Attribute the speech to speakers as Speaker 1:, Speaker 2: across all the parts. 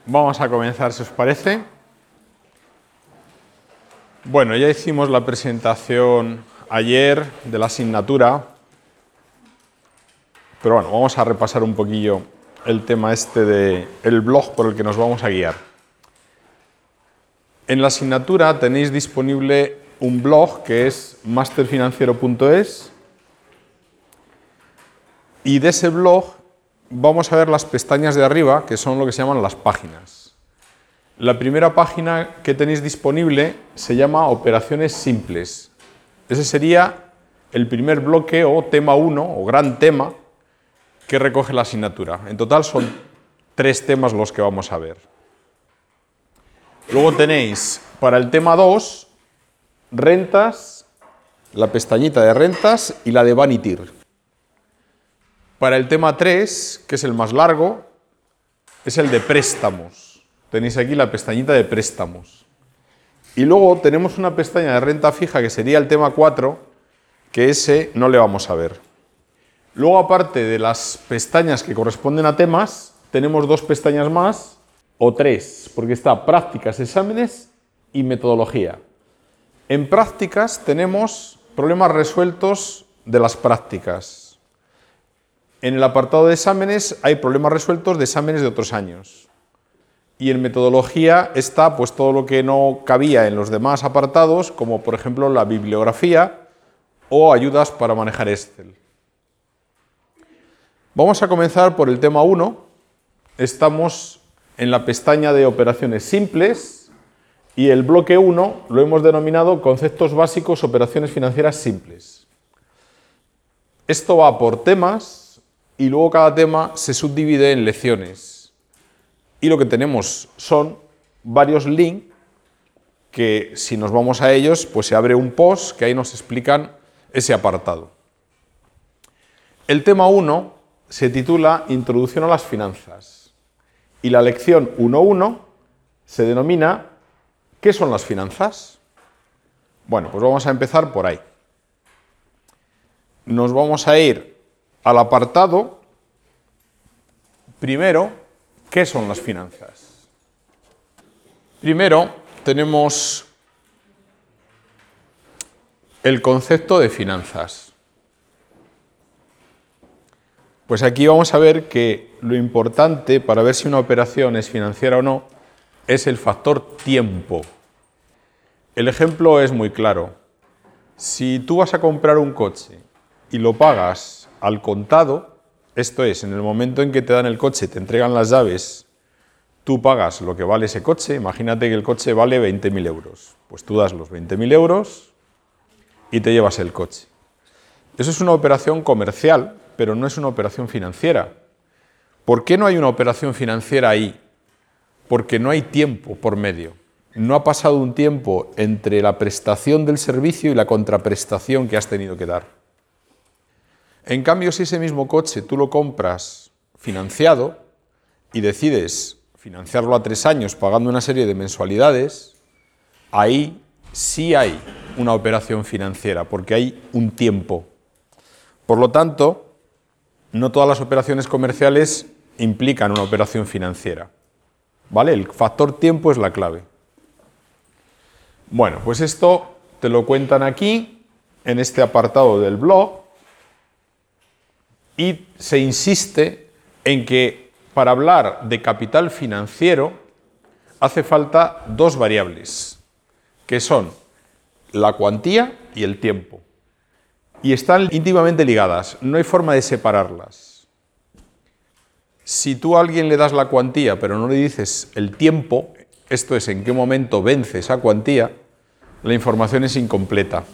Speaker 1: Vamos a comenzar, si os parece. Bueno, ya hicimos la presentación ayer de la asignatura, pero bueno, vamos a repasar un poquillo el tema este del blog por el que nos vamos a guiar. En la asignatura tenéis disponible un blog que es masterfinanciero.es y de ese blog vamos a ver las pestañas de arriba, que son lo que se llaman las páginas. La primera página que tenéis disponible se llama Operaciones Simples. Ese sería el primer bloque o tema 1 o gran tema que recoge la asignatura. En total son 3 temas los que vamos a ver. Luego tenéis para el tema 2 rentas, la pestañita de rentas y la de Vanitir. Para el tema 3, que es el más largo, es el de préstamos. Tenéis aquí la pestañita de préstamos. Y luego tenemos una pestaña de renta fija que sería el tema 4, que ese no le vamos a ver. Luego, aparte de las pestañas que corresponden a temas, tenemos 2 pestañas más, o 3, porque está prácticas, exámenes y metodología. En prácticas tenemos problemas resueltos de las prácticas. En el apartado de exámenes hay problemas resueltos de exámenes de otros años. Y en metodología está pues todo lo que no cabía en los demás apartados, como por ejemplo la bibliografía o ayudas para manejar Excel. Vamos a comenzar por el tema 1. Estamos en la pestaña de operaciones simples y el bloque 1 lo hemos denominado conceptos básicos, operaciones financieras simples. Esto va por temas y luego cada tema se subdivide en lecciones. Y lo que tenemos son varios links que, si nos vamos a ellos, pues se abre un post que ahí nos explican ese apartado. El tema 1 se titula Introducción a las finanzas y la lección 1.1 se denomina ¿qué son las finanzas? Bueno, pues vamos a empezar por ahí. Nos vamos a ir al apartado primero. ¿Qué son las finanzas? Primero tenemos el concepto de finanzas. Pues aquí vamos a ver que lo importante para ver si una operación es financiera o no es el factor tiempo. El ejemplo es muy claro. Si tú vas a comprar un coche y lo pagas al contado, esto es, en el momento en que te dan el coche, te entregan las llaves, tú pagas lo que vale ese coche. Imagínate que el coche vale 20.000 euros. Pues tú das los 20.000 euros y te llevas el coche. Eso es una operación comercial, pero no es una operación financiera. ¿Por qué no hay una operación financiera ahí? Porque no hay tiempo por medio. No ha pasado un tiempo entre la prestación del servicio y la contraprestación que has tenido que dar. En cambio, si ese mismo coche tú lo compras financiado y decides financiarlo a 3 años pagando una serie de mensualidades, ahí sí hay una operación financiera, porque hay un tiempo. Por lo tanto, no todas las operaciones comerciales implican una operación financiera. ¿Vale? El factor tiempo es la clave. Bueno, pues esto te lo cuentan aquí, en este apartado del blog. Y se insiste en que para hablar de capital financiero hace falta 2 variables, que son la cuantía y el tiempo. Y están íntimamente ligadas, no hay forma de separarlas. Si tú a alguien le das la cuantía pero no le dices el tiempo, esto es, en qué momento vence esa cuantía, la información es incompleta.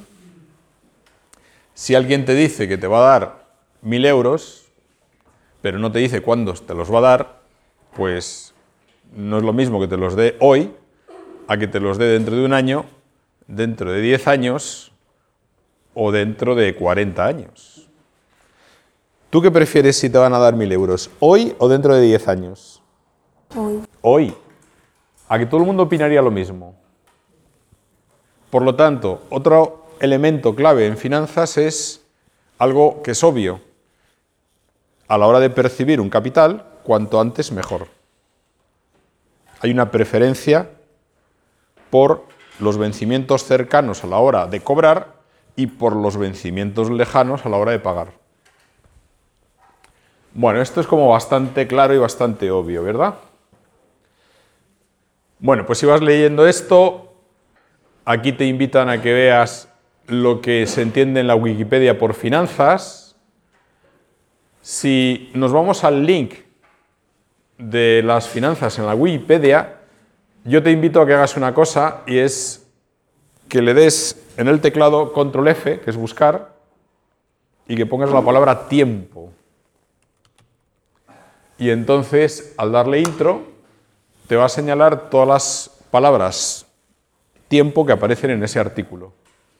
Speaker 1: Si alguien te dice que te va a dar 1.000 euros, pero no te dice cuándo te los va a dar, pues no es lo mismo que te los dé hoy a que te los dé dentro de un año, dentro de 10 años o dentro de 40 años. ¿Tú qué prefieres si te van a dar 1.000 euros, hoy o dentro de 10 años?
Speaker 2: Hoy.
Speaker 1: Hoy. A que todo el mundo opinaría lo mismo. Por lo tanto, otro elemento clave en finanzas es algo que es obvio. A la hora de percibir un capital, cuanto antes mejor. Hay una preferencia por los vencimientos cercanos a la hora de cobrar y por los vencimientos lejanos a la hora de pagar. Bueno, esto es como bastante claro y bastante obvio, ¿verdad? Bueno, pues si vas leyendo esto, aquí te invitan a que veas lo que se entiende en la Wikipedia por finanzas. Si nos vamos al link de las finanzas en la Wikipedia, yo te invito a que hagas una cosa y es que le des en el teclado Control F, que es buscar, y que pongas la palabra tiempo. Y entonces, al darle intro, te va a señalar todas las palabras tiempo que aparecen en ese artículo.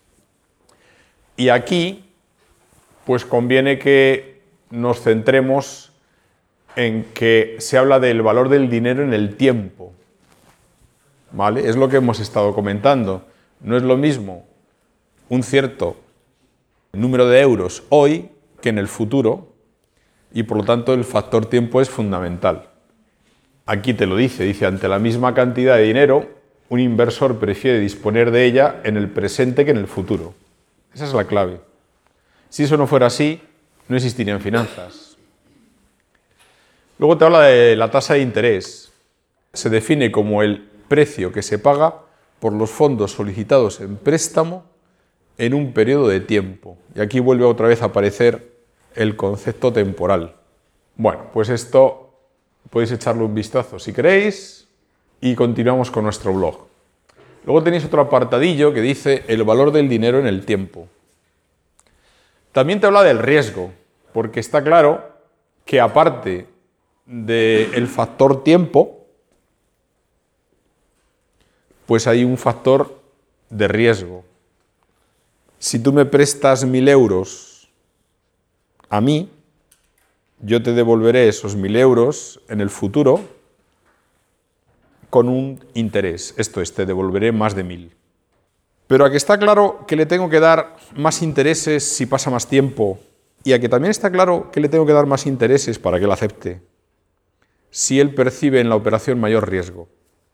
Speaker 1: Y aquí, pues conviene que nos centremos en que se habla del valor del dinero en el tiempo. ¿Vale? Es lo que hemos estado comentando. No es lo mismo un cierto número de euros hoy que en el futuro, y por lo tanto el factor tiempo es fundamental. Aquí te lo dice, ante la misma cantidad de dinero, un inversor prefiere disponer de ella en el presente que en el futuro. Esa es la clave. Si eso no fuera así, no existirían finanzas. Luego te habla de la tasa de interés. Se define como el precio que se paga por los fondos solicitados en préstamo en un periodo de tiempo. Y aquí vuelve otra vez a aparecer el concepto temporal. Bueno, pues esto podéis echarle un vistazo si queréis y continuamos con nuestro blog. Luego tenéis otro apartadillo que dice el valor del dinero en el tiempo. También te habla del riesgo, porque está claro que aparte del factor tiempo, pues hay un factor de riesgo. Si tú me prestas 1.000 euros a mí, yo te devolveré esos 1.000 euros en el futuro con un interés. Esto es, te devolveré más de 1.000. Pero a que está claro que le tengo que dar más intereses si pasa más tiempo, y a que también está claro que le tengo que dar más intereses para que él acepte, si él percibe en la operación mayor riesgo.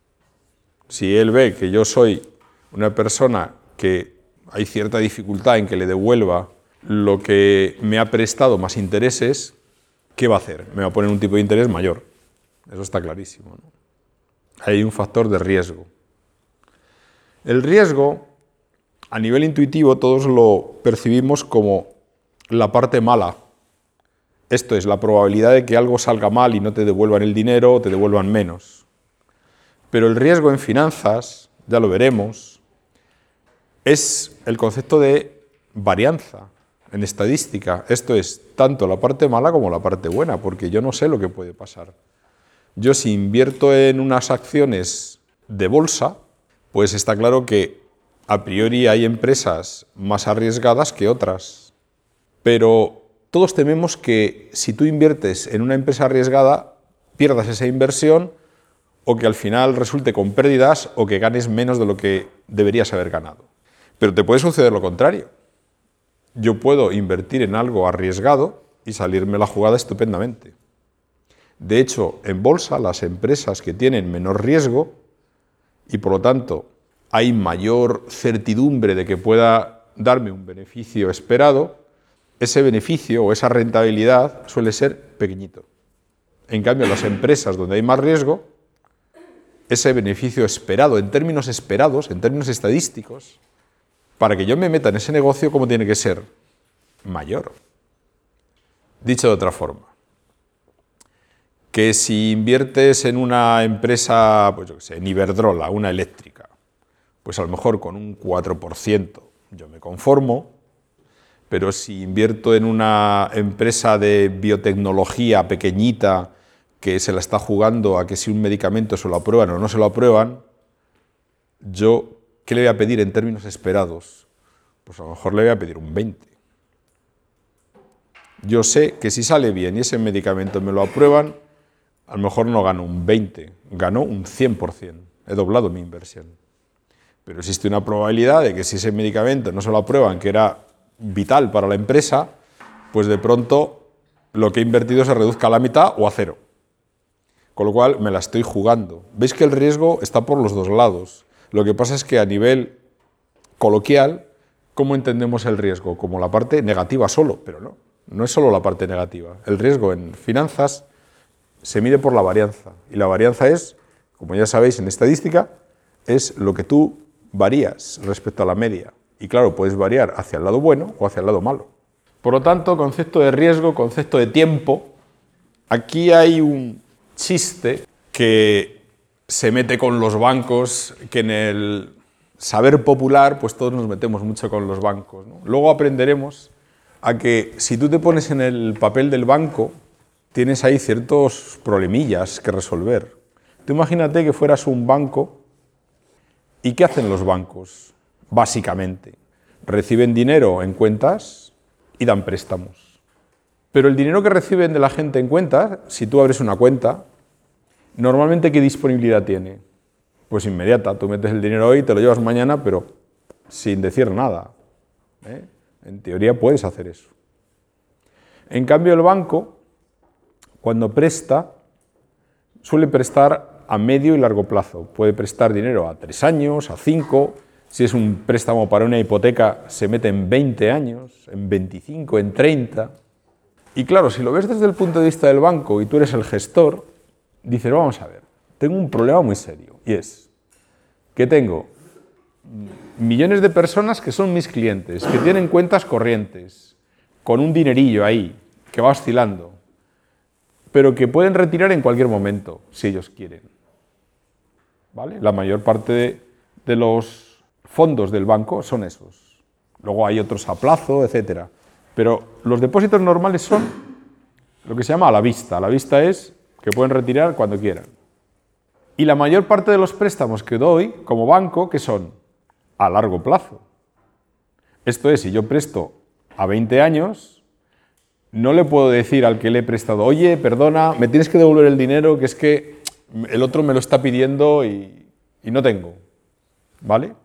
Speaker 1: Si él ve que yo soy una persona que hay cierta dificultad en que le devuelva lo que me ha prestado más intereses, ¿qué va a hacer? Me va a poner un tipo de interés mayor. Eso está clarísimo, ¿no? Hay un factor de riesgo. El riesgo, a nivel intuitivo, todos lo percibimos como la parte mala. Esto es, la probabilidad de que algo salga mal y no te devuelvan el dinero o te devuelvan menos. Pero el riesgo en finanzas, ya lo veremos, es el concepto de varianza en estadística. Esto es, tanto la parte mala como la parte buena, porque yo no sé lo que puede pasar. Yo si invierto en unas acciones de bolsa, pues está claro que a priori hay empresas más arriesgadas que otras. Pero todos tememos que si tú inviertes en una empresa arriesgada, pierdas esa inversión o que al final resulte con pérdidas o que ganes menos de lo que deberías haber ganado. Pero te puede suceder lo contrario. Yo puedo invertir en algo arriesgado y salirme la jugada estupendamente. De hecho, en bolsa, las empresas que tienen menor riesgo y por lo tanto hay mayor certidumbre de que pueda darme un beneficio esperado, ese beneficio o esa rentabilidad suele ser pequeñito. En cambio, las empresas donde hay más riesgo, ese beneficio esperado, en términos esperados, en términos estadísticos, para que yo me meta en ese negocio, ¿cómo tiene que ser? Mayor. Dicho de otra forma, que si inviertes en una empresa, pues yo qué sé, en Iberdrola, una eléctrica, pues a lo mejor con un 4% yo me conformo, pero si invierto en una empresa de biotecnología pequeñita que se la está jugando a que si un medicamento se lo aprueban o no se lo aprueban, yo, ¿qué le voy a pedir en términos esperados? Pues a lo mejor le voy a pedir un 20. Yo sé que si sale bien y ese medicamento me lo aprueban, a lo mejor no gano un 20, gano un 100%. He doblado mi inversión. Pero existe una probabilidad de que si ese medicamento no se lo aprueban, que era vital para la empresa, pues de pronto lo que he invertido se reduzca a la mitad o a cero. con lo cual me la estoy jugando. Veis que el riesgo está por los dos lados. Lo que pasa es que a nivel coloquial, ¿cómo entendemos el riesgo? Como la parte negativa solo, pero no, no es solo la parte negativa. El riesgo en finanzas se mide por la varianza, y la varianza es, como ya sabéis en estadística, es lo que tú varías respecto a la media. Y claro, puedes variar hacia el lado bueno o hacia el lado malo. Por lo tanto, concepto de riesgo, concepto de tiempo. Aquí hay un chiste que se mete con los bancos, que en el saber popular, pues todos nos metemos mucho con los bancos, ¿no? Luego aprenderemos a que si tú te pones en el papel del banco, tienes ahí ciertos problemillas que resolver. Tú imagínate que fueras un banco, ¿y qué hacen los bancos? Básicamente, reciben dinero en cuentas y dan préstamos. Pero el dinero que reciben de la gente en cuentas, si tú abres una cuenta, normalmente ¿qué disponibilidad tiene? Pues inmediata, tú metes el dinero hoy, te lo llevas mañana, pero sin decir nada, ¿eh? En teoría puedes hacer eso. En cambio el banco, cuando presta, suele prestar a medio y largo plazo. Puede prestar dinero a 3 años, a 5, si es un préstamo para una hipoteca, se mete en 20 años, en 25, en 30. Y claro, si lo ves desde el punto de vista del banco y tú eres el gestor, dices, vamos a ver, tengo un problema muy serio, y es que tengo millones de personas que son mis clientes, que tienen cuentas corrientes, con un dinerillo ahí, que va oscilando, pero que pueden retirar en cualquier momento, si ellos quieren. ¿Vale? La mayor parte de los fondos del banco son esos. Luego hay otros a plazo, etc. Pero los depósitos normales son lo que se llama a la vista. A la vista es que pueden retirar cuando quieran. Y la mayor parte de los préstamos que doy como banco, que son a largo plazo. Esto es, si yo presto a 20 años, no le puedo decir al que le he prestado, oye, perdona, me tienes que devolver el dinero, que es que el otro me lo está pidiendo y no tengo. ¿Vale?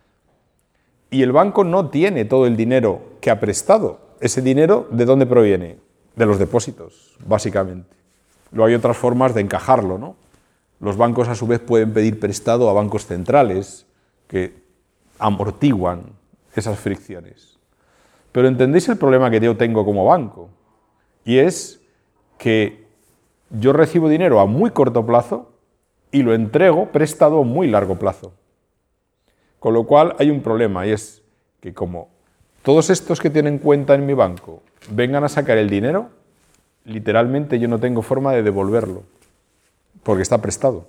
Speaker 1: Y el banco no tiene todo el dinero que ha prestado. Ese dinero, ¿de dónde proviene? De los depósitos, básicamente. Luego hay otras formas de encajarlo, ¿no? Los bancos, a su vez, pueden pedir prestado a bancos centrales que amortiguan esas fricciones. Pero ¿entendéis el problema que yo tengo como banco? Y es que yo recibo dinero a muy corto plazo y lo entrego prestado a muy largo plazo. Con lo cual hay un problema, y es que como todos estos que tienen cuenta en mi banco vengan a sacar el dinero, literalmente yo no tengo forma de devolverlo, porque está prestado.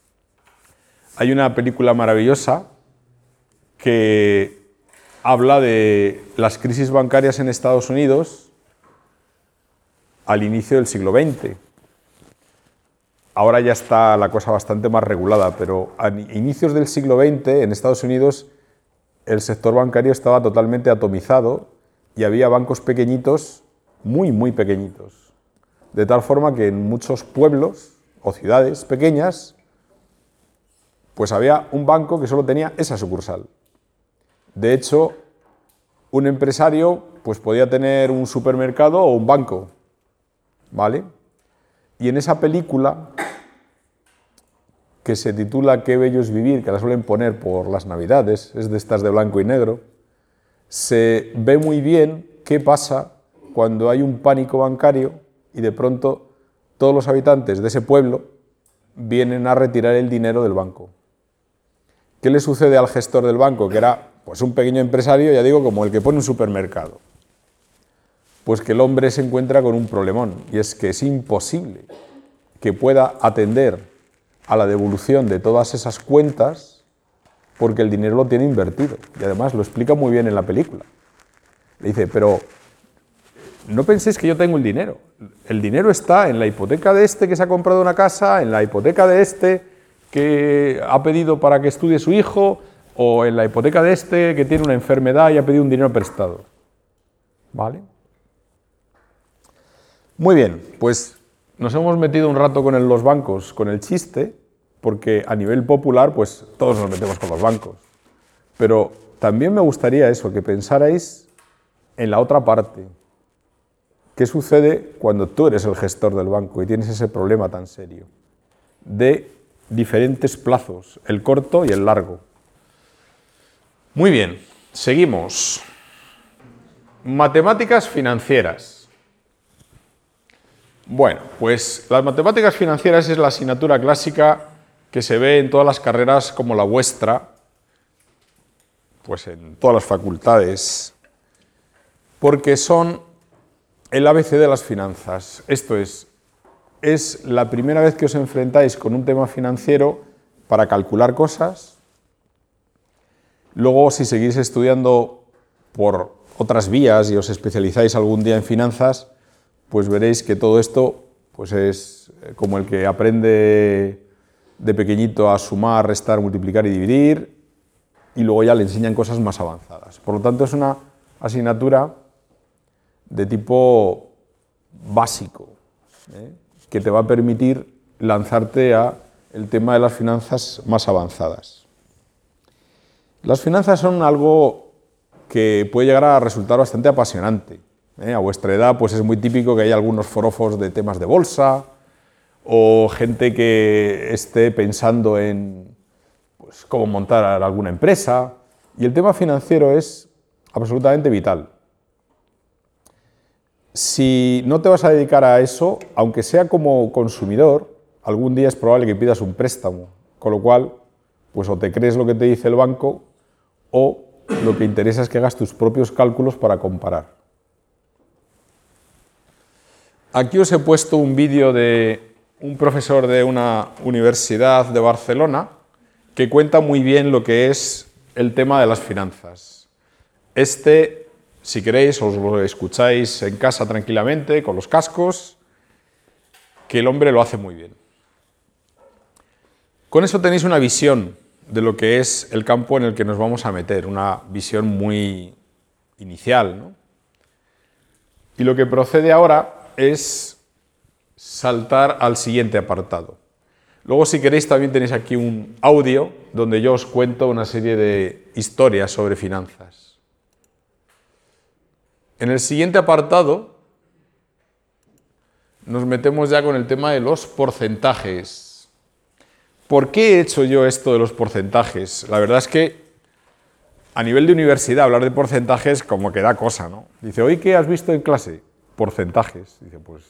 Speaker 1: Hay una película maravillosa que habla de las crisis bancarias en Estados Unidos al inicio del siglo XX. Ahora ya está la cosa bastante más regulada, pero a inicios del siglo XX en Estados Unidos el sector bancario estaba totalmente atomizado y había bancos pequeñitos, muy, muy pequeñitos. De tal forma que en muchos pueblos o ciudades pequeñas, pues había un banco que solo tenía esa sucursal. De hecho, un empresario pues podía tener un supermercado o un banco, ¿vale? Y en esa película, que se titula Qué bello es vivir, que la suelen poner por las Navidades, es de estas de blanco y negro, se ve muy bien qué pasa cuando hay un pánico bancario y de pronto todos los habitantes de ese pueblo vienen a retirar el dinero del banco. ¿Qué le sucede al gestor del banco, que era pues un pequeño empresario, ya digo, como el que pone un supermercado? Pues que el hombre se encuentra con un problemón, y es que es imposible que pueda atender a la devolución de todas esas cuentas porque el dinero lo tiene invertido. Y además lo explica muy bien en la película. Le dice, pero no penséis que yo tengo el dinero. El dinero está en la hipoteca de este que se ha comprado una casa, en la hipoteca de este que ha pedido para que estudie su hijo, o en la hipoteca de este que tiene una enfermedad y ha pedido un dinero prestado. ¿Vale? Muy bien, pues nos hemos metido un rato con los bancos, con el chiste, porque a nivel popular, pues todos nos metemos con los bancos. Pero también me gustaría eso, que pensarais en la otra parte. ¿Qué sucede cuando tú eres el gestor del banco y tienes ese problema tan serio? de diferentes plazos, el corto y el largo. Muy bien, seguimos. Matemáticas financieras. Bueno, pues las matemáticas financieras es la asignatura clásica que se ve en todas las carreras como la vuestra, pues en todas las facultades, porque son el ABC de las finanzas. Esto es la primera vez que os enfrentáis con un tema financiero para calcular cosas. Luego, si seguís estudiando por otras vías y os especializáis algún día en finanzas, pues veréis que todo esto pues es como el que aprende de pequeñito a sumar, restar, multiplicar y dividir, y luego ya le enseñan cosas más avanzadas. Por lo tanto, es una asignatura de tipo básico, que te va a permitir lanzarte a el tema de las finanzas más avanzadas. Las finanzas son algo que puede llegar a resultar bastante apasionante. A vuestra edad pues es muy típico que haya algunos forofos de temas de bolsa o gente que esté pensando en pues, cómo montar alguna empresa, y el tema financiero es absolutamente vital. Si no te vas a dedicar a eso, aunque sea como consumidor, algún día es probable que pidas un préstamo, con lo cual pues o te crees lo que te dice el banco o lo que interesa es que hagas tus propios cálculos para comparar. Aquí os he puesto un vídeo de un profesor de una universidad de Barcelona que cuenta muy bien lo que es el tema de las finanzas. Si queréis, os lo escucháis en casa tranquilamente, con los cascos, que el hombre lo hace muy bien. Con eso tenéis una visión de lo que es el campo en el que nos vamos a meter, una visión muy inicial, ¿no? Y lo que procede ahora es saltar al siguiente apartado. Luego, si queréis, también tenéis aquí un audio donde yo os cuento una serie de historias sobre finanzas. En el siguiente apartado nos metemos ya con el tema de los porcentajes. ¿Por qué he hecho yo esto de los porcentajes? La verdad es que a nivel de universidad hablar de porcentajes como que da cosa, ¿no? Dice, ¿hoy qué has visto en clase? Porcentajes. Dice, pues,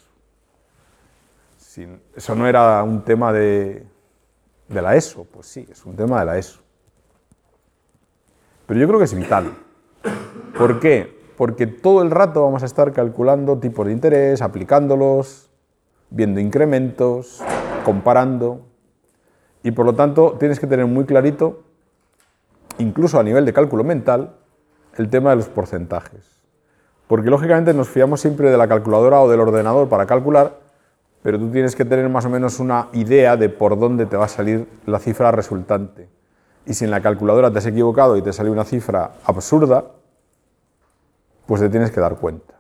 Speaker 1: eso no era un tema de la ESO. Pues sí, es un tema de la ESO. Pero yo creo que es vital. ¿Por qué? Porque todo el rato vamos a estar calculando tipos de interés, aplicándolos, viendo incrementos, comparando, y por lo tanto tienes que tener muy clarito, incluso a nivel de cálculo mental, el tema de los porcentajes. Porque lógicamente nos fiamos siempre de la calculadora o del ordenador para calcular, pero tú tienes que tener más o menos una idea de por dónde te va a salir la cifra resultante. Y si en la calculadora te has equivocado y te sale una cifra absurda, pues te tienes que dar cuenta.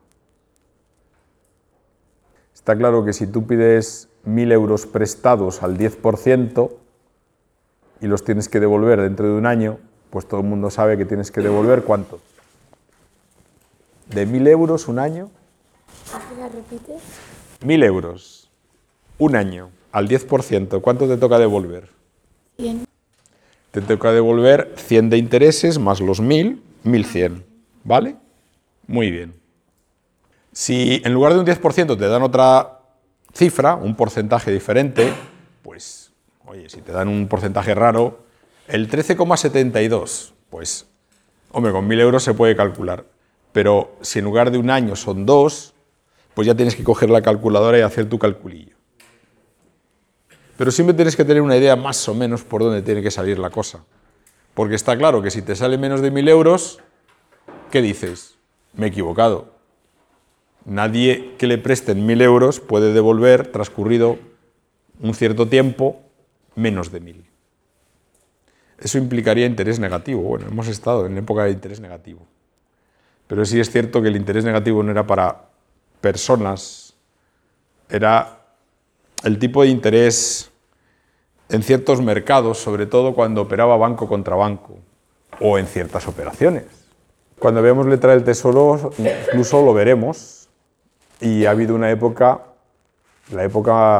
Speaker 1: Está claro que si tú pides 1.000 euros prestados al 10% y los tienes que devolver dentro de un año, pues todo el mundo sabe que tienes que devolver ¿cuánto? ¿De 1.000 euros un año?
Speaker 2: ¿La repites?
Speaker 1: 1.000 euros, un año, al 10%, ¿cuánto te toca devolver?
Speaker 2: 100.
Speaker 1: Te toca devolver 100 de intereses más los 1.000, 1.100, ¿vale? Muy bien. Si en lugar de un 10% te dan otra cifra, un porcentaje diferente, pues, oye, si te dan un porcentaje raro, el 13,72, pues, hombre, con 1.000 euros se puede calcular. Pero si en lugar de un año son 2, pues ya tienes que coger la calculadora y hacer tu calculillo. Pero siempre tienes que tener una idea más o menos por dónde tiene que salir la cosa. Porque está claro que si te sale menos de 1.000 euros, ¿qué dices? Me he equivocado. Nadie que le presten 1.000 euros puede devolver, transcurrido un cierto tiempo, menos de 1.000. Eso implicaría interés negativo. Bueno, hemos estado en época de interés negativo. Pero sí es cierto que el interés negativo no era para personas, era el tipo de interés en ciertos mercados, sobre todo cuando operaba banco contra banco, o en ciertas operaciones. Cuando veamos letra del Tesoro, incluso lo veremos, y ha habido una época, la época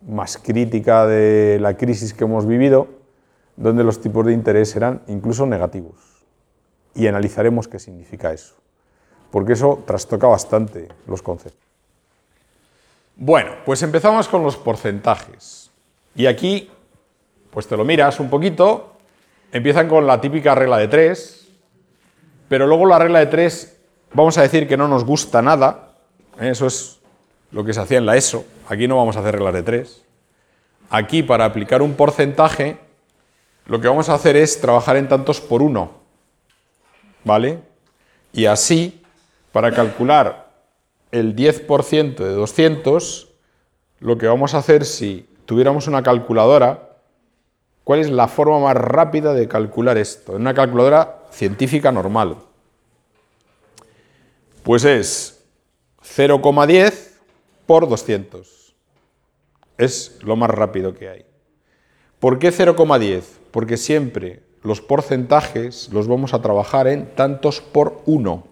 Speaker 1: más crítica de la crisis que hemos vivido, donde los tipos de interés eran incluso negativos. Y analizaremos qué significa eso, porque eso trastoca bastante los conceptos. Bueno, pues empezamos con los porcentajes. Y aquí, pues te lo miras un poquito, empiezan con la típica regla de 3, pero luego la regla de 3, vamos a decir que no nos gusta nada, eso es lo que se hacía en la ESO, aquí no vamos a hacer reglas de 3. Aquí, para aplicar un porcentaje, lo que vamos a hacer es trabajar en tantos por 1, ¿vale? Y así, para calcular el 10% de 200, lo que vamos a hacer, si tuviéramos una calculadora, ¿cuál es la forma más rápida de calcular esto? En una calculadora científica normal. Pues es 0,10 por 200. Es lo más rápido que hay. ¿Por qué 0,10? Porque siempre los porcentajes los vamos a trabajar en tantos por 1.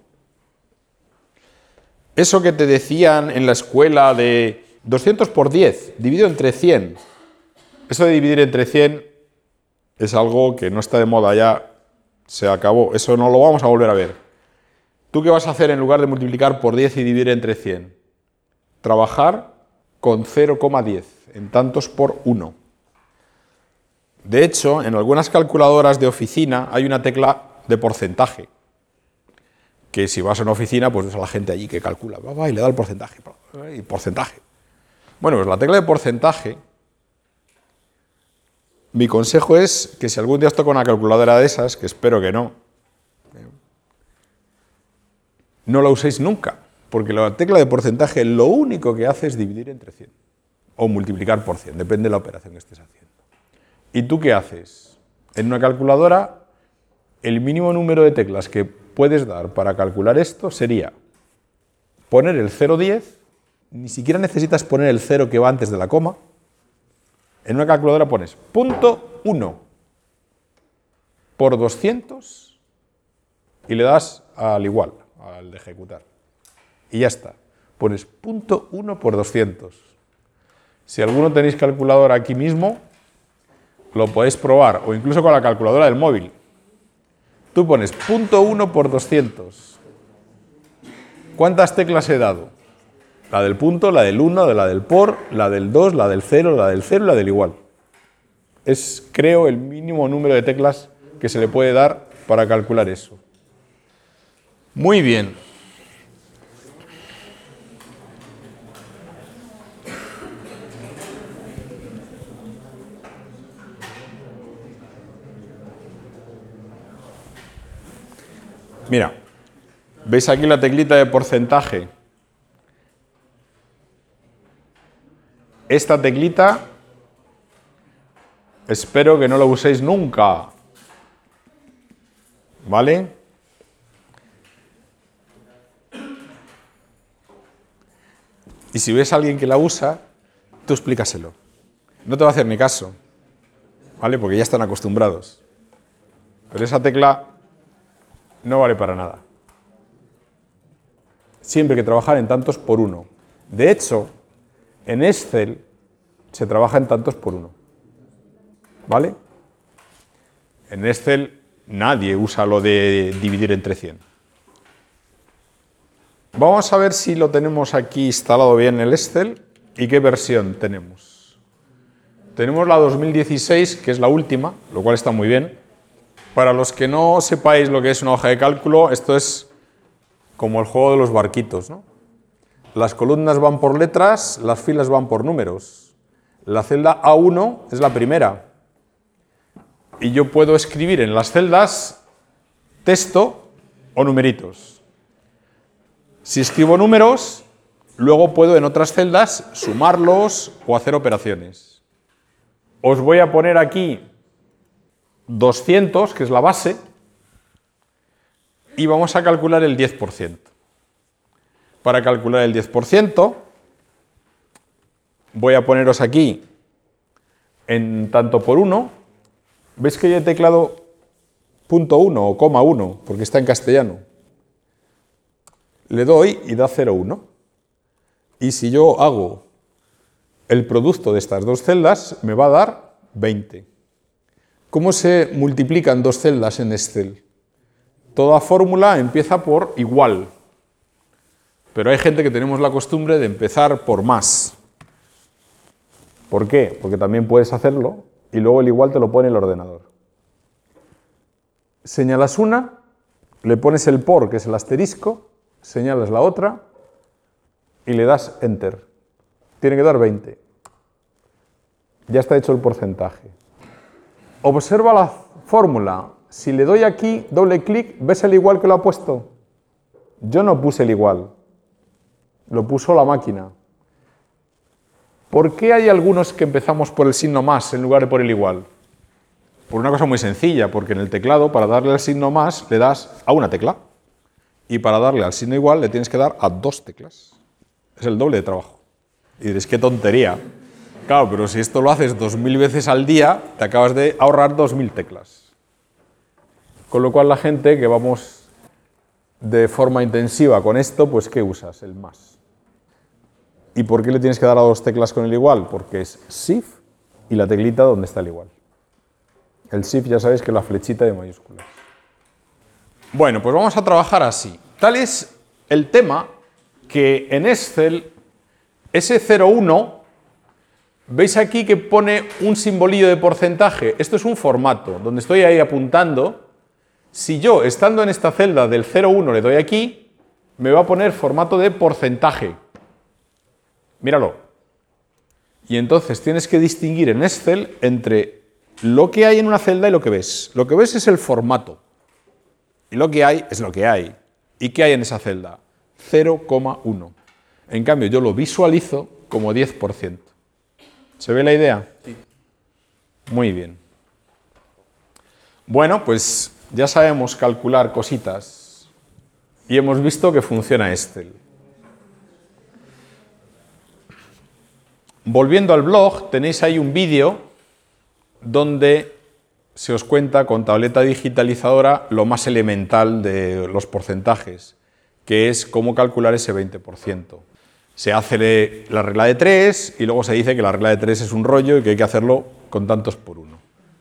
Speaker 1: Eso que te decían en la escuela de 200 por 10, dividido entre 100. Eso de dividir entre 100 es algo que no está de moda ya, se acabó. Eso no lo vamos a volver a ver. ¿Tú qué vas a hacer en lugar de multiplicar por 10 y dividir entre 100? Trabajar con 0,10, en tantos por 1. De hecho, en algunas calculadoras de oficina hay una tecla de porcentaje, que si vas a una oficina, pues ves a la gente allí que calcula, y le da el porcentaje, y porcentaje. Bueno, pues la tecla de porcentaje, mi consejo es que si algún día os toca una calculadora de esas, que espero que no, no la uséis nunca, porque la tecla de porcentaje lo único que hace es dividir entre 100, o multiplicar por 100, depende de la operación que estés haciendo. ¿Y tú qué haces? En una calculadora, el mínimo número de teclas que puedes dar para calcular esto sería poner el 0,10, ni siquiera necesitas poner el 0 que va antes de la coma. En una calculadora pones .1 por 200 y le das al igual, al de ejecutar. Y ya está. Pones .1 por 200. Si alguno tenéis calculadora aquí mismo, lo podéis probar, o incluso con la calculadora del móvil. Tú pones .1 por 200. ¿Cuántas teclas he dado? La del punto, la del 1, la del por, la del 2, la del 0, la del 0 y la del igual. Es, creo, el mínimo número de teclas que se le puede dar para calcular eso. Muy bien. Mira, ¿veis aquí la teclita de porcentaje? Esta teclita, espero que no la uséis nunca, ¿vale? Y si ves a alguien que la usa, tú explícaselo. No te va a hacer ni caso, ¿vale? Porque ya están acostumbrados. Pero esa tecla no vale para nada. Siempre hay que trabajar en tantos por 1. De hecho, en Excel se trabaja en tantos por 1. ¿Vale? En Excel nadie usa lo de dividir entre 100. Vamos a ver si lo tenemos aquí instalado bien en el Excel y qué versión tenemos. Tenemos la 2016, que es la última, lo cual está muy bien. Para los que no sepáis lo que es una hoja de cálculo, esto es como el juego de los barquitos, ¿no? Las columnas van por letras, las filas van por números. La celda A1 es la primera. Y yo puedo escribir en las celdas texto o numeritos. Si escribo números, luego puedo en otras celdas sumarlos o hacer operaciones. Os voy a poner aquí 200, que es la base, y vamos a calcular el 10%. Para calcular el 10%, voy a poneros aquí en tanto por 1. ¿Veis que yo he teclado .1 o .1 porque está en castellano? Le doy y da 0,1. Y si yo hago el producto de estas dos celdas me va a dar 20. ¿Cómo se multiplican dos celdas en Excel? Toda fórmula empieza por igual, pero hay gente que tenemos la costumbre de empezar por más. ¿Por qué? Porque también puedes hacerlo y luego el igual te lo pone el ordenador. Señalas una, le pones el por, que es el asterisco, señalas la otra y le das Enter. Tiene que dar 20. Ya está hecho el porcentaje. Observa la fórmula. Si le doy aquí, doble clic, ¿ves el igual que lo ha puesto? Yo no puse el igual. Lo puso la máquina. ¿Por qué hay algunos que empezamos por el signo más en lugar de por el igual? Por una cosa muy sencilla, porque en el teclado, para darle al signo más, le das a una tecla. Y para darle al signo igual, le tienes que dar a dos teclas. Es el doble de trabajo. Y diréis, qué tontería. Claro, pero si esto lo haces 2000 veces al día, te acabas de ahorrar 2000 teclas. Con lo cual la gente que vamos de forma intensiva con esto, pues ¿qué usas? El más. ¿Y por qué le tienes que dar a dos teclas con el igual? Porque es Shift y la teclita donde está el igual. El Shift ya sabéis que es la flechita de mayúsculas. Bueno, pues vamos a trabajar así. Tal es el tema que en Excel, ese 0,1, veis aquí que pone un simbolillo de porcentaje. Esto es un formato, donde estoy ahí apuntando. Si yo, estando en esta celda del 0,1, le doy aquí, me va a poner formato de porcentaje. Míralo. Y entonces tienes que distinguir en Excel entre lo que hay en una celda y lo que ves. Lo que ves es el formato. Y lo que hay es lo que hay. ¿Y qué hay en esa celda? 0,1. En cambio, yo lo visualizo como 10%. ¿Se ve la idea? Sí. Muy bien. Bueno, pues ya sabemos calcular cositas y hemos visto que funciona Excel. Volviendo al blog, tenéis ahí un vídeo donde se os cuenta con tableta digitalizadora lo más elemental de los porcentajes, que es cómo calcular ese 20%. Se hace la regla de 3 y luego se dice que la regla de 3 es un rollo y que hay que hacerlo con tantos por uno.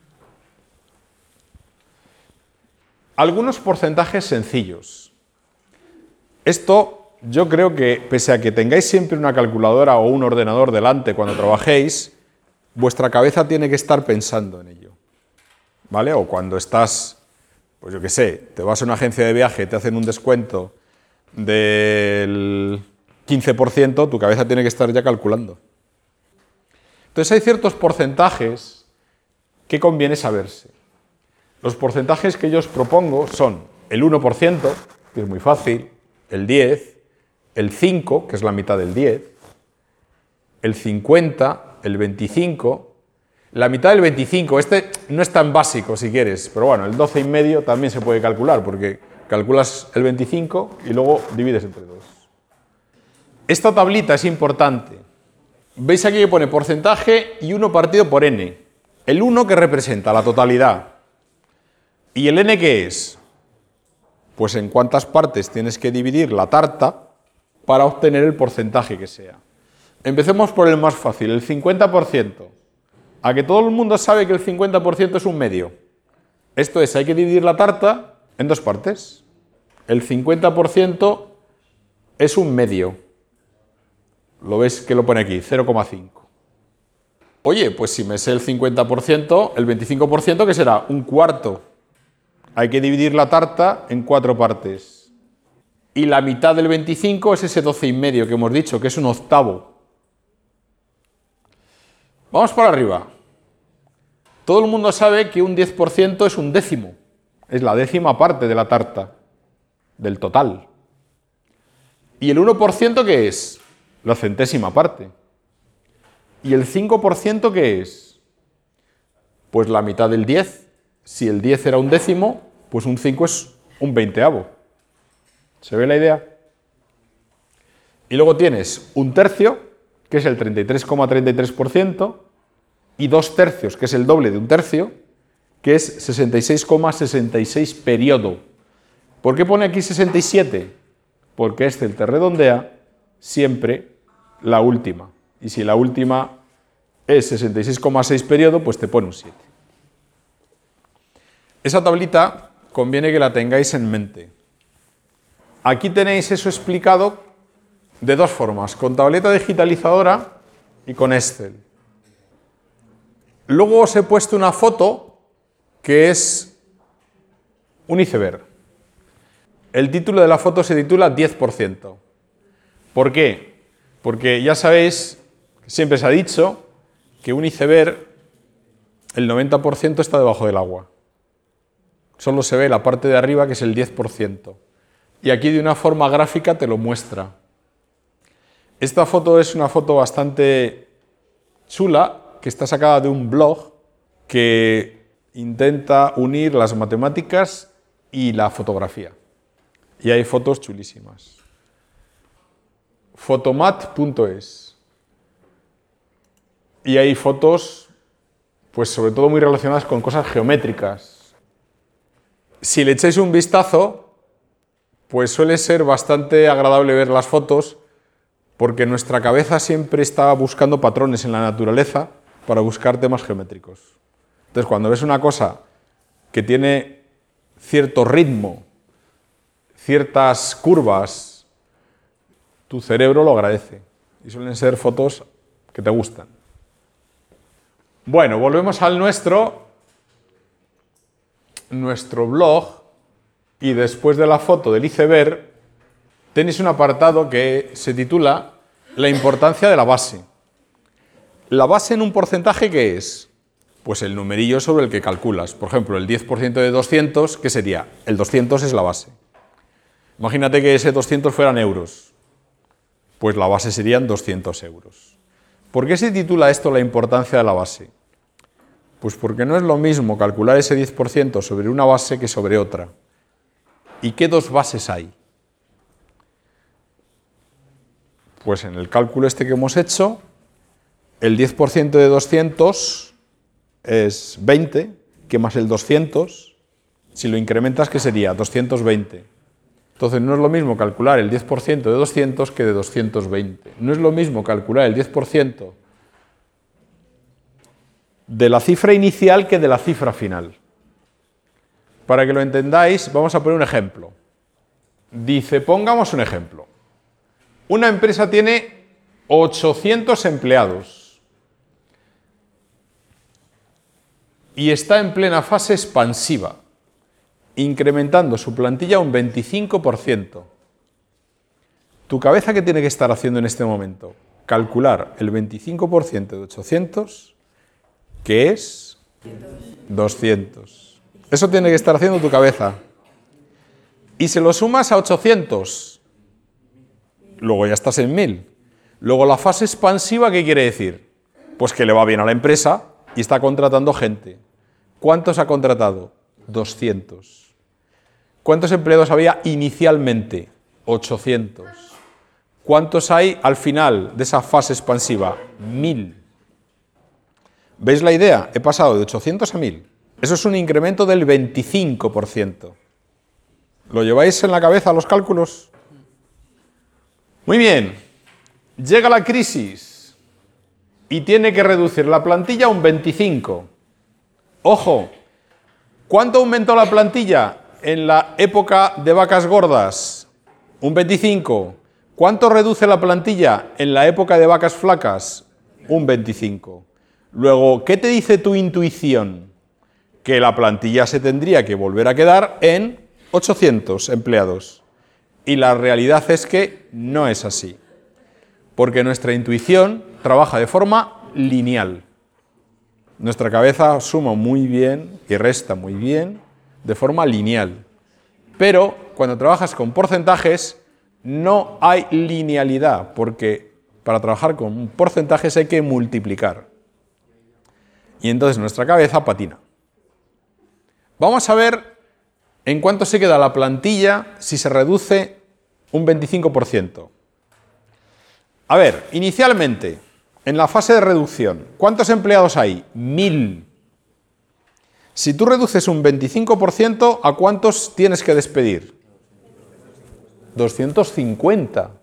Speaker 1: Algunos porcentajes sencillos. Esto yo creo que, pese a que tengáis siempre una calculadora o un ordenador delante cuando trabajéis, vuestra cabeza tiene que estar pensando en ello. ¿Vale? O cuando estás, pues yo qué sé, te vas a una agencia de viaje, te hacen un descuento del 15%, tu cabeza tiene que estar ya calculando. Entonces hay ciertos porcentajes que conviene saberse. Los porcentajes que yo os propongo son el 1%, que es muy fácil, el 10%, el 5%, que es la mitad del 10%, el 50%, el 25%, la mitad del 25%, este no es tan básico si quieres, pero bueno, el 12,5 también se puede calcular, porque calculas el 25 y luego divides entre 2. Esta tablita es importante. Veis aquí que pone porcentaje y 1 partido por n. El 1 que representa la totalidad. ¿Y el n qué es? Pues en cuántas partes tienes que dividir la tarta para obtener el porcentaje que sea. Empecemos por el más fácil, el 50%. ¿A que todo el mundo sabe que el 50% es un medio? Esto es, hay que dividir la tarta en dos partes. El 50% es un medio. ¿Lo ves que lo pone aquí? 0,5. Oye, pues si me sé el 50%, el 25%, ¿qué será? Un cuarto. Hay que dividir la tarta en 4 partes. Y la mitad del 25 es ese 12,5 que hemos dicho, que es un octavo. Vamos por arriba. Todo el mundo sabe que un 10% es un décimo. Es la décima parte de la tarta, del total. ¿Y el 1% qué es? La centésima parte. ¿Y el 5% qué es? Pues la mitad del 10. Si el 10 era un décimo, pues un 5 es un veinteavo. ¿Se ve la idea? Y luego tienes un tercio, que es el 33,33%, y 2 tercios, que es el doble de un tercio, que es 66,66 periodo. ¿Por qué pone aquí 67? Porque Excel te redondea siempre la última. Y si la última es 66,6 periodo, pues te pone un 7. Esa tablita conviene que la tengáis en mente. Aquí tenéis eso explicado de dos formas, con tableta digitalizadora y con Excel. Luego os he puesto una foto que es un iceberg. El título de la foto se titula 10%. ¿Por qué? Porque ya sabéis, siempre se ha dicho que un iceberg, el 90% está debajo del agua. Solo se ve la parte de arriba, que es el 10%. Y aquí de una forma gráfica te lo muestra. Esta foto es una foto bastante chula, que está sacada de un blog que intenta unir las matemáticas y la fotografía. Y hay fotos chulísimas. Fotomat.es. Y hay fotos, pues sobre todo muy relacionadas con cosas geométricas. Si le echáis un vistazo, pues suele ser bastante agradable ver las fotos, porque nuestra cabeza siempre está buscando patrones en la naturaleza para buscar temas geométricos. Entonces, cuando ves una cosa que tiene cierto ritmo, ciertas curvas, tu cerebro lo agradece. Y suelen ser fotos que te gustan. Bueno, volvemos al nuestro blog, y después de la foto del iceberg tenéis un apartado que se titula La importancia de la base. ¿La base en un porcentaje qué es? Pues el numerillo sobre el que calculas. Por ejemplo, el 10% de 200, ¿qué sería? El 200 es la base. Imagínate que ese 200 fueran euros. Pues la base serían 200 euros. ¿Por qué se titula esto la importancia de la base? Pues porque no es lo mismo calcular ese 10% sobre una base que sobre otra. ¿Y qué dos bases hay? Pues en el cálculo este que hemos hecho, el 10% de 200 es 20, que más el 200, si lo incrementas, ¿qué sería? 220. Entonces no es lo mismo calcular el 10% de 200 que de 220. No es lo mismo calcular el 10% de la cifra inicial que de la cifra final. Para que lo entendáis, vamos a poner un ejemplo. Dice, pongamos un ejemplo. Una empresa tiene 800 empleados y está en plena fase expansiva, incrementando su plantilla un 25%. ¿Tu cabeza qué tiene que estar haciendo en este momento? Calcular el 25% de 800, que es 200. Eso tiene que estar haciendo tu cabeza. Y se lo sumas a 800. Luego ya estás en 1000. Luego la fase expansiva, ¿qué quiere decir? Pues que le va bien a la empresa y está contratando gente. ¿Cuántos ha contratado? 200. ¿Cuántos empleados había inicialmente? 800. ¿Cuántos hay al final de esa fase expansiva? 1000. ¿Veis la idea? He pasado de 800 a 1000. Eso es un incremento del 25%. ¿Lo lleváis en la cabeza los cálculos? Muy bien. Llega la crisis y tiene que reducir la plantilla un 25. Ojo, ¿cuánto aumentó la plantilla en la época de vacas gordas? Un 25. ¿Cuánto reduce la plantilla en la época de vacas flacas? Un 25. Luego, ¿qué te dice tu intuición? Que la plantilla se tendría que volver a quedar en 800 empleados. Y la realidad es que no es así. Porque nuestra intuición trabaja de forma lineal. Nuestra cabeza suma muy bien y resta muy bien de forma lineal. Pero cuando trabajas con porcentajes no hay linealidad, porque para trabajar con porcentajes hay que multiplicar. Y entonces nuestra cabeza patina. Vamos a ver en cuánto se queda la plantilla si se reduce un 25%. A ver, inicialmente, en la fase de reducción, ¿cuántos empleados hay? 1000. Si tú reduces un 25%, ¿a cuántos tienes que despedir? 250.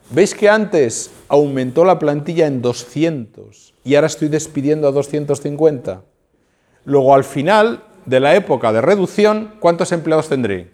Speaker 1: ¿Veis que antes aumentó la plantilla en 200 y ahora estoy despidiendo a 250? Luego, al final de la época de reducción, ¿cuántos empleados tendré?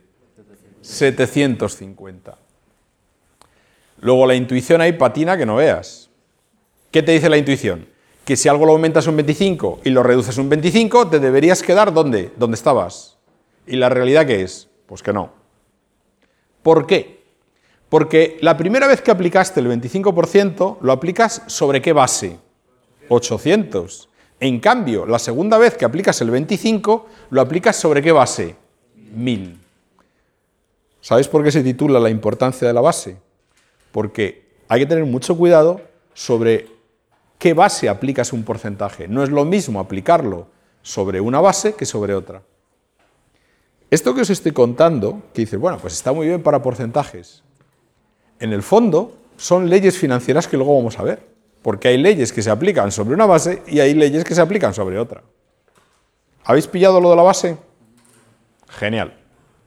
Speaker 1: 750. Luego la intuición ahí patina que no veas. ¿Qué te dice la intuición? Que si algo lo aumentas un 25 y lo reduces un 25, te deberías quedar ¿dónde? ¿Dónde estabas? ¿Y la realidad qué es? Pues que no. ¿Por qué? Porque la primera vez que aplicaste el 25%, lo aplicas ¿sobre qué base? 800. En cambio, la segunda vez que aplicas el 25, lo aplicas ¿sobre qué base? 1000. ¿Sabéis por qué se titula la importancia de la base? Porque hay que tener mucho cuidado sobre qué base aplicas un porcentaje. No es lo mismo aplicarlo sobre una base que sobre otra. Esto que os estoy contando, que dices, bueno, pues está muy bien para porcentajes. En el fondo, son leyes financieras que luego vamos a ver. Porque hay leyes que se aplican sobre una base y hay leyes que se aplican sobre otra. ¿Habéis pillado lo de la base? Genial.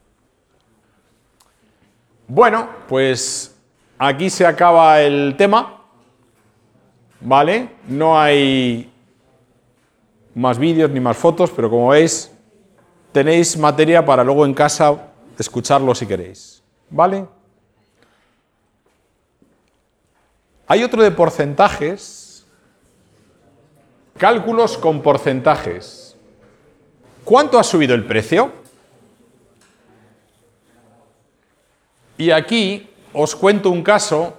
Speaker 1: Bueno, pues aquí se acaba el tema, ¿vale? No hay más vídeos ni más fotos, pero como veis, tenéis materia para luego en casa escucharlo si queréis, ¿vale? Hay otro de porcentajes, cálculos con porcentajes. ¿Cuánto ha subido el precio? Y aquí os cuento un caso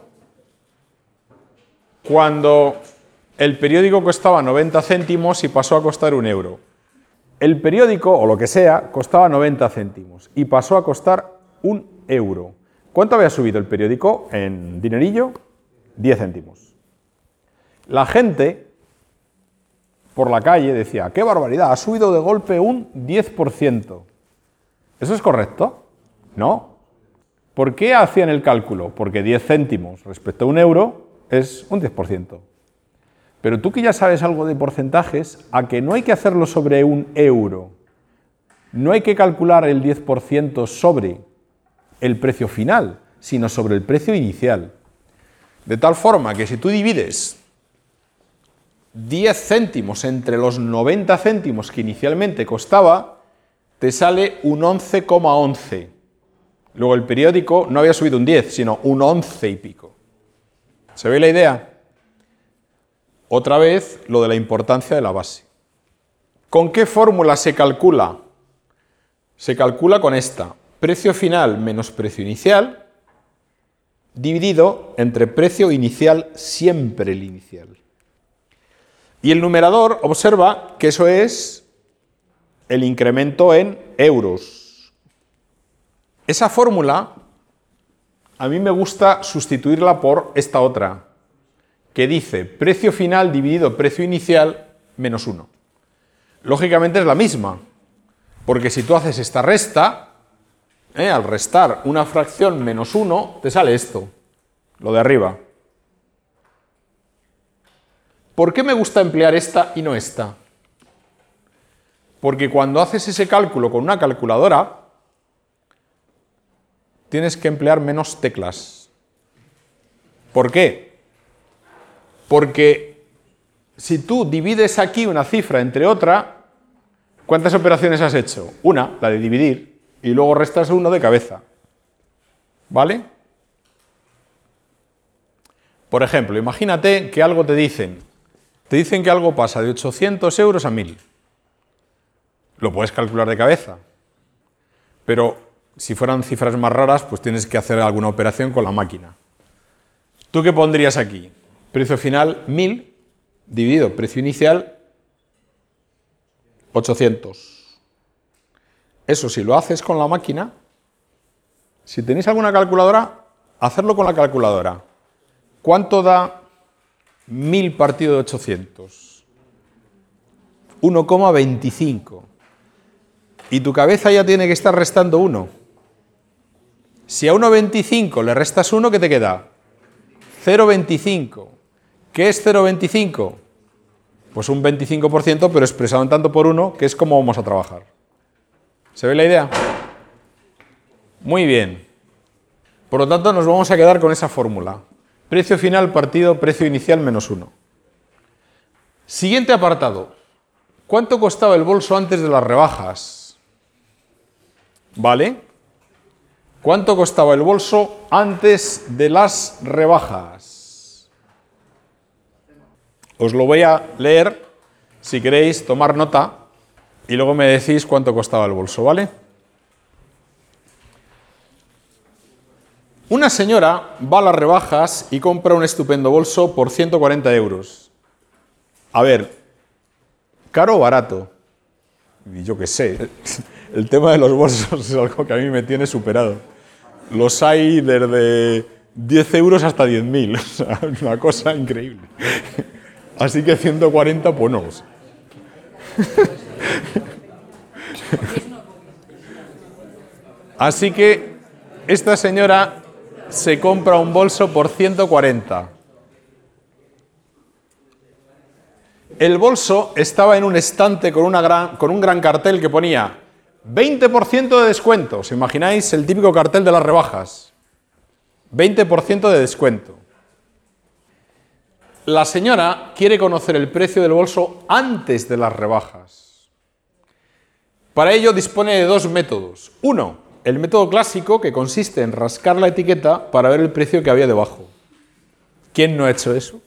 Speaker 1: cuando el periódico costaba 90 céntimos y pasó a costar 1 euro. El periódico, o lo que sea, costaba 90 céntimos y pasó a costar 1 euro. ¿Cuánto había subido el periódico en dinerillo? 10 céntimos. La gente por la calle decía, ¡qué barbaridad! Ha subido de golpe un 10%. ¿Eso es correcto? No. ¿Por qué hacían el cálculo? Porque 10 céntimos respecto a 1 euro es un 10%. Pero tú que ya sabes algo de porcentajes, a que no hay que hacerlo sobre 1 euro, no hay que calcular el 10% sobre el precio final, sino sobre el precio inicial. De tal forma que si tú divides 10 céntimos entre los 90 céntimos que inicialmente costaba, te sale un 11,11. Luego el periódico no había subido un 10, sino un 11 y pico. ¿Se ve la idea? Otra vez, lo de la importancia de la base. ¿Con qué fórmula se calcula? Se calcula con esta. Precio final menos precio inicial, dividido entre precio inicial, siempre el inicial. Y el numerador, observa que eso es el incremento en euros. Esa fórmula, a mí me gusta sustituirla por esta otra, que dice precio final dividido precio inicial menos 1. Lógicamente es la misma, porque si tú haces esta resta, al restar una fracción menos 1, te sale esto, lo de arriba. ¿Por qué me gusta emplear esta y no esta? Porque cuando haces ese cálculo con una calculadora, tienes que emplear menos teclas. ¿Por qué? Porque si tú divides aquí una cifra entre otra, ¿cuántas operaciones has hecho? Una, la de dividir, y luego restas 1 de cabeza. ¿Vale? Por ejemplo, imagínate que algo te dicen que algo pasa de 800 euros a 1000. Lo puedes calcular de cabeza, pero si fueran cifras más raras, pues tienes que hacer alguna operación con la máquina. ¿Tú qué pondrías aquí? Precio final 1000 dividido precio inicial 800. Eso si lo haces con la máquina, si tenéis alguna calculadora, hacerlo con la calculadora. ¿Cuánto da 1000 partido de 800? 1,25. Y tu cabeza ya tiene que estar restando 1. Si a 1,25 le restas 1, ¿qué te queda? 0,25. ¿Qué es 0,25? Pues un 25%, pero expresado en tanto por 1, que es como vamos a trabajar. ¿Se ve la idea? Muy bien. Por lo tanto, nos vamos a quedar con esa fórmula. Precio final partido precio inicial menos 1. Siguiente apartado. ¿Cuánto costaba el bolso antes de las rebajas? ¿Vale? ¿Cuánto costaba el bolso antes de las rebajas? Os lo voy a leer, si queréis tomar nota, y luego me decís cuánto costaba el bolso, ¿vale? Una señora va a las rebajas y compra un estupendo bolso por 140 euros. A ver, ¿caro o barato? Y yo qué sé, el tema de los bolsos es algo que a mí me tiene superado. Los hay desde 10 euros hasta 10.000, o sea, es una cosa increíble. Así que 140, pues no. Así que esta señora se compra un bolso por 140. El bolso estaba en un estante con un gran cartel que ponía 20% de descuento. ¿Os imagináis el típico cartel de las rebajas? 20% de descuento. La señora quiere conocer el precio del bolso antes de las rebajas. Para ello dispone de dos métodos. Uno, el método clásico, que consiste en rascar la etiqueta para ver el precio que había debajo. ¿Quién no ha hecho eso?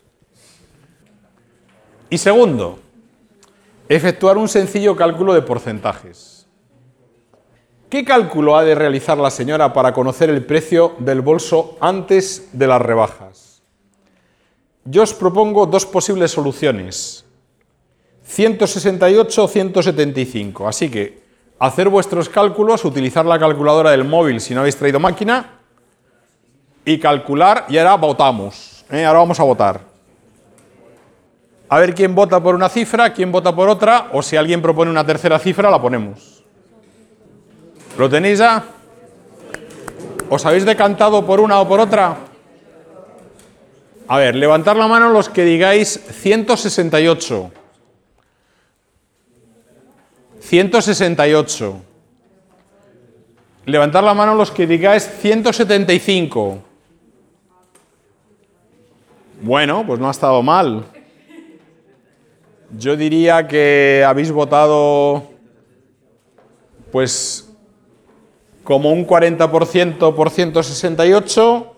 Speaker 1: Y segundo, efectuar un sencillo cálculo de porcentajes. ¿Qué cálculo ha de realizar la señora para conocer el precio del bolso antes de las rebajas? Yo os propongo dos posibles soluciones, 168 o 175, así que hacer vuestros cálculos, utilizar la calculadora del móvil si no habéis traído máquina y calcular, y ahora votamos, ahora vamos a votar. A ver quién vota por una cifra, quién vota por otra, o si alguien propone una tercera cifra, la ponemos. ¿Lo tenéis ya? ¿Os habéis decantado por una o por otra? A ver, levantad la mano los que digáis 168. 168. Levantad la mano los que digáis 175. Bueno, pues no ha estado mal. Yo diría que habéis votado, pues, como un 40% por 168,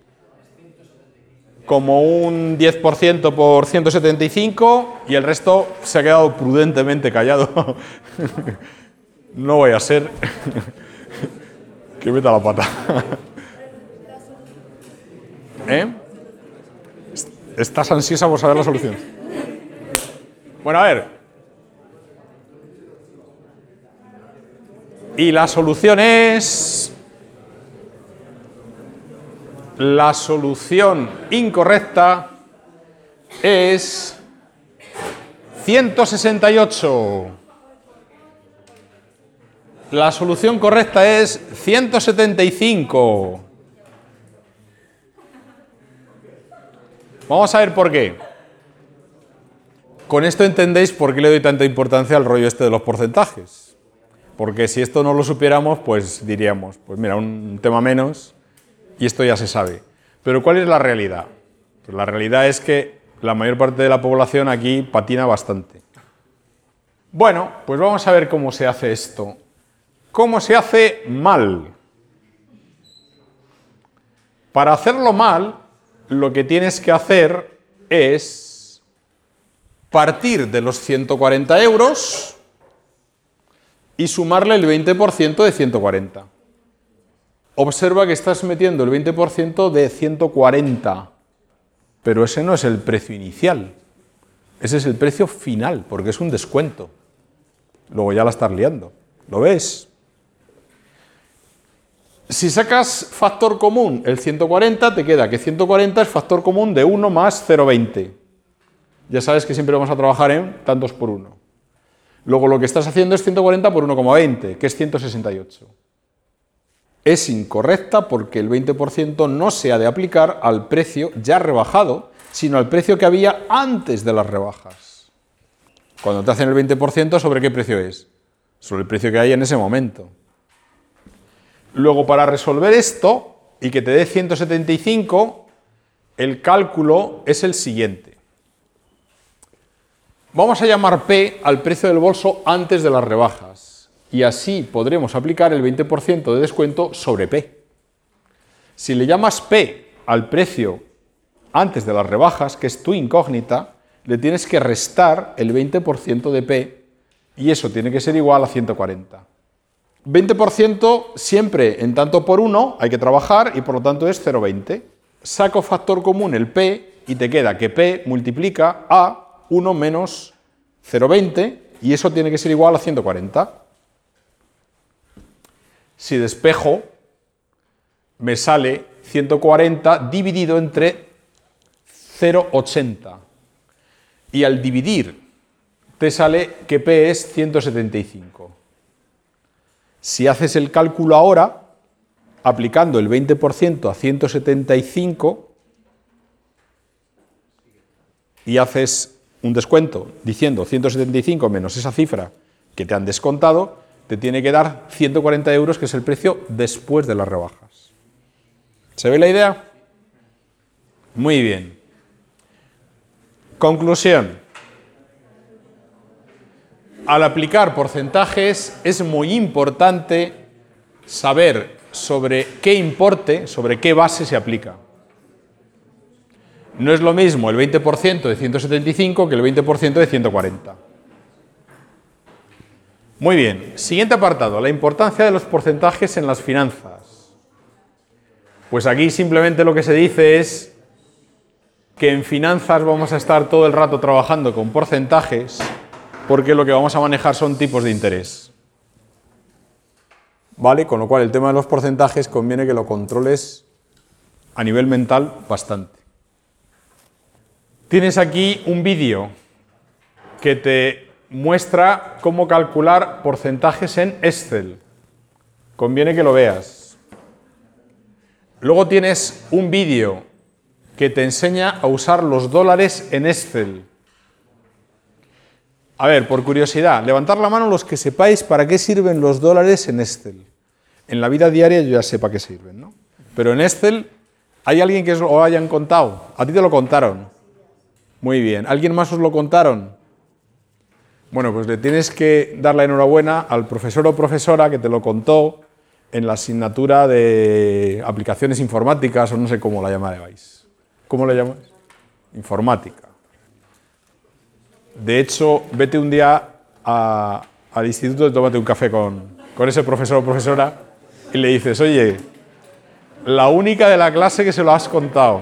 Speaker 1: como un 10% por 175, y el resto se ha quedado prudentemente callado. No voy a ser que meta la pata. ¿Estás ansiosa por saber la solución? Bueno, a ver. Y la solución es... La solución incorrecta es 168. La solución correcta es 175. Vamos a ver por qué. Con esto entendéis por qué le doy tanta importancia al rollo este de los porcentajes. Porque si esto no lo supiéramos, pues diríamos, pues mira, un tema menos y esto ya se sabe. Pero ¿cuál es la realidad? Pues la realidad es que la mayor parte de la población aquí patina bastante. Bueno, pues vamos a ver cómo se hace esto. ¿Cómo se hace mal? Para hacerlo mal, lo que tienes que hacer es partir de los 140 euros y sumarle el 20% de 140. Observa que estás metiendo el 20% de 140, pero ese no es el precio inicial, ese es el precio final, porque es un descuento. Luego ya la estás liando, ¿lo ves? Si sacas factor común el 140, te queda que 140 es factor común de 1 más 0,20. Ya sabes que siempre vamos a trabajar en tantos por 1. Luego lo que estás haciendo es 140 por 1,20, que es 168. Es incorrecta porque el 20% no se ha de aplicar al precio ya rebajado, sino al precio que había antes de las rebajas. Cuando te hacen el 20%, ¿sobre qué precio es? Sobre el precio que hay en ese momento. Luego, para resolver esto y que te dé 175, el cálculo es el siguiente. Vamos a llamar P al precio del bolso antes de las rebajas y así podremos aplicar el 20% de descuento sobre P. Si le llamas P al precio antes de las rebajas, que es tu incógnita, le tienes que restar el 20% de P y eso tiene que ser igual a 140. 20% siempre en tanto por 1 hay que trabajar y por lo tanto es 0,20. Saco factor común el P y te queda que P multiplica a 1 menos 0,20 y eso tiene que ser igual a 140. Si despejo, me sale 140 dividido entre 0,80 y al dividir te sale que P es 175. Si haces el cálculo ahora, aplicando el 20% a 175 y haces un descuento diciendo 175 menos esa cifra que te han descontado, te tiene que dar 140 euros, que es el precio después de las rebajas. ¿Se ve la idea? Muy bien. Conclusión. Al aplicar porcentajes es muy importante saber sobre qué importe, sobre qué base se aplica. No es lo mismo el 20% de 175 que el 20% de 140. Muy bien, siguiente apartado, la importancia de los porcentajes en las finanzas. Pues aquí simplemente lo que se dice es que en finanzas vamos a estar todo el rato trabajando con porcentajes porque lo que vamos a manejar son tipos de interés. ¿Vale? Con lo cual el tema de los porcentajes conviene que lo controles a nivel mental bastante. Tienes aquí un vídeo que te muestra cómo calcular porcentajes en Excel. Conviene que lo veas. Luego tienes un vídeo que te enseña a usar los dólares en Excel. A ver, por curiosidad, levantar la mano los que sepáis para qué sirven los dólares en Excel. En la vida diaria yo ya sé para qué sirven, ¿no? Pero en Excel, ¿hay alguien que os lo hayan contado? A ti te lo contaron. Muy bien. ¿Alguien más os lo contaron? Bueno, pues le tienes que dar la enhorabuena al profesor o profesora que te lo contó en la asignatura de aplicaciones informáticas o no sé cómo la llamáis. ¿Cómo la llamáis? Informática. De hecho, vete un día al instituto y tómate un café con ese profesor o profesora y le dices, oye, la única de la clase que se lo has contado.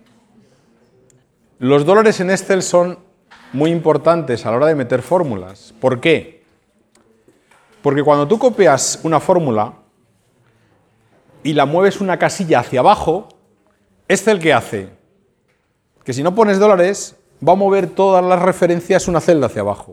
Speaker 1: Los dólares en Excel son muy importantes a la hora de meter fórmulas. ¿Por qué? Porque cuando tú copias una fórmula y la mueves una casilla hacia abajo, Excel ¿qué hace? Que si no pones dólares, va a mover todas las referencias una celda hacia abajo.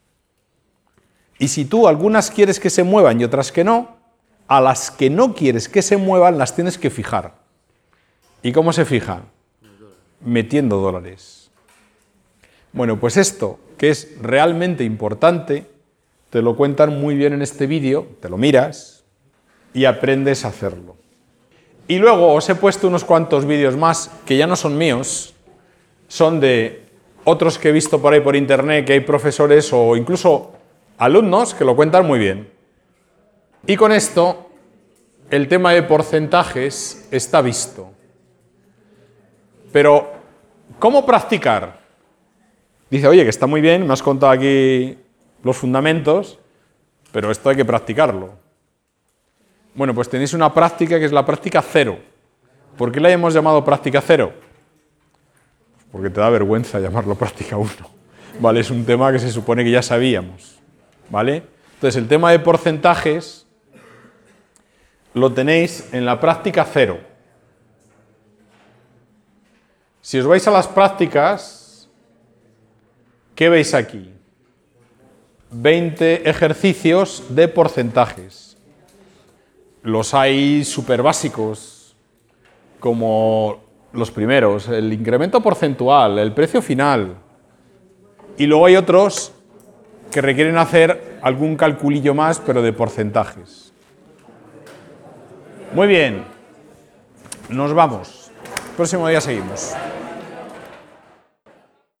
Speaker 1: Y si tú algunas quieres que se muevan y otras que no, a las que no quieres que se muevan las tienes que fijar. ¿Y cómo se fijan? Metiendo dólares. Bueno, pues esto, que es realmente importante, te lo cuentan muy bien en este vídeo, te lo miras y aprendes a hacerlo. Y luego os he puesto unos cuantos vídeos más, que ya no son míos, son de otros que he visto por ahí por internet, que hay profesores o incluso alumnos que lo cuentan muy bien. Y con esto, el tema de porcentajes está visto. Pero, ¿cómo practicar? Dice, oye, que está muy bien, me has contado aquí los fundamentos, pero esto hay que practicarlo. Bueno, pues tenéis una práctica que es la práctica 0. ¿Por qué la hemos llamado práctica 0? Porque te da vergüenza llamarlo práctica 1. ¿Vale? Es un tema que se supone que ya sabíamos. ¿Vale? Entonces, el tema de porcentajes lo tenéis en la práctica 0. Si os vais a las prácticas, ¿qué veis aquí? 20 ejercicios de porcentajes. Los hay súper básicos, como los primeros, el incremento porcentual, el precio final. Y luego hay otros que requieren hacer algún calculillo más, pero de porcentajes. Muy bien, nos vamos. próximo día seguimos.